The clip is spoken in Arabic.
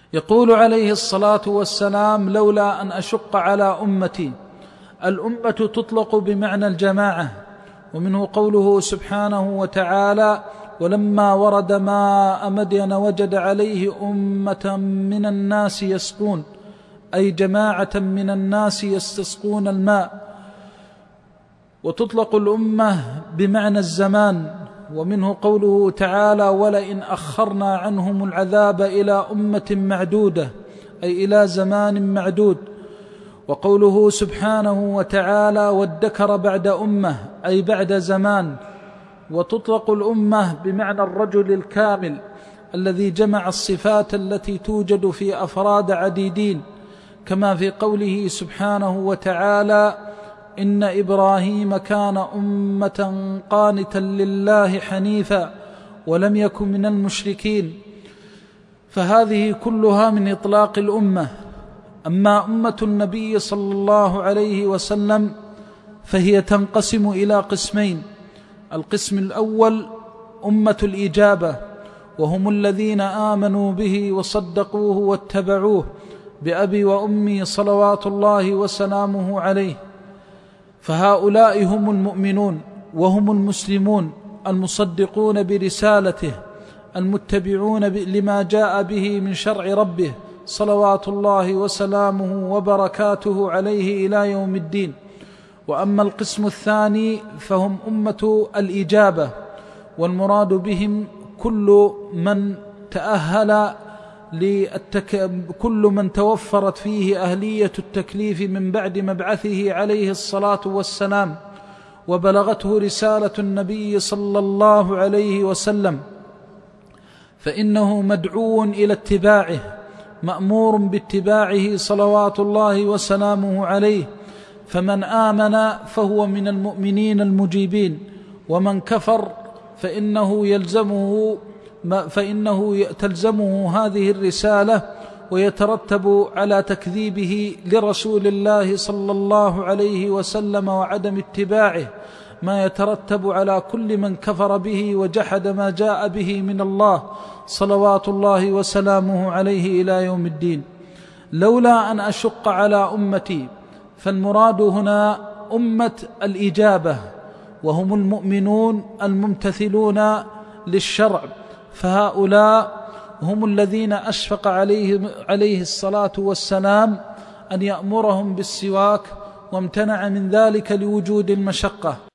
يقول عليه الصلاة والسلام: لولا أن أشق على أمتي. الأمة تطلق بمعنى الجماعة، ومنه قوله سبحانه وتعالى: ولما ورد ماء مدين وجد عليه أمة من الناس يسقون، أي جماعة من الناس يستسقون الماء. وتطلق الأمة بمعنى الزمان، ومنه قوله تعالى: ولئن أخرنا عنهم العذاب إلى أمة معدودة، أي إلى زمان معدود. وقوله سبحانه وتعالى: وادكر بعد أمة، أي بعد زمان. وتطلق الأمة بمعنى الرجل الكامل الذي جمع الصفات التي توجد في أفراد عديدين، كما في قوله سبحانه وتعالى: إن إبراهيم كان أمة قانتا لله حنيفا ولم يكن من المشركين. فهذه كلها من إطلاق الأمة. أما أمة النبي صلى الله عليه وسلم فهي تنقسم إلى قسمين: القسم الأول أمة الإجابة، وهم الذين آمنوا به وصدقوه واتبعوه بأبي وأمي صلوات الله وسلامه عليه، فهؤلاء هم المؤمنون وهم المسلمون المصدقون برسالته، المتبعون لما جاء به من شرع ربه صلوات الله وسلامه وبركاته عليه إلى يوم الدين. وأما القسم الثاني فهم أمة الإجابة، والمراد بهم كل من تأهل كل من توفرت فيه أهلية التكليف من بعد مبعثه عليه الصلاة والسلام، وبلغته رسالة النبي صلى الله عليه وسلم، فإنه مدعو إلى اتباعه، مأمور باتباعه صلوات الله وسلامه عليه. فمن آمن فهو من المؤمنين المجيبين، ومن كفر فإنه تلزمه هذه الرسالة، ويترتب على تكذيبه لرسول الله صلى الله عليه وسلم وعدم اتباعه ما يترتب على كل من كفر به وجحد ما جاء به من الله صلوات الله وسلامه عليه إلى يوم الدين. لولا أن أشق على أمتي، فالمراد هنا أمة الإجابة، وهم المؤمنون الممتثلون للشرع، فهؤلاء هم الذين أشفق عليه الصلاة والسلام أن يأمرهم بالسواك، وامتنع من ذلك لوجود المشقة.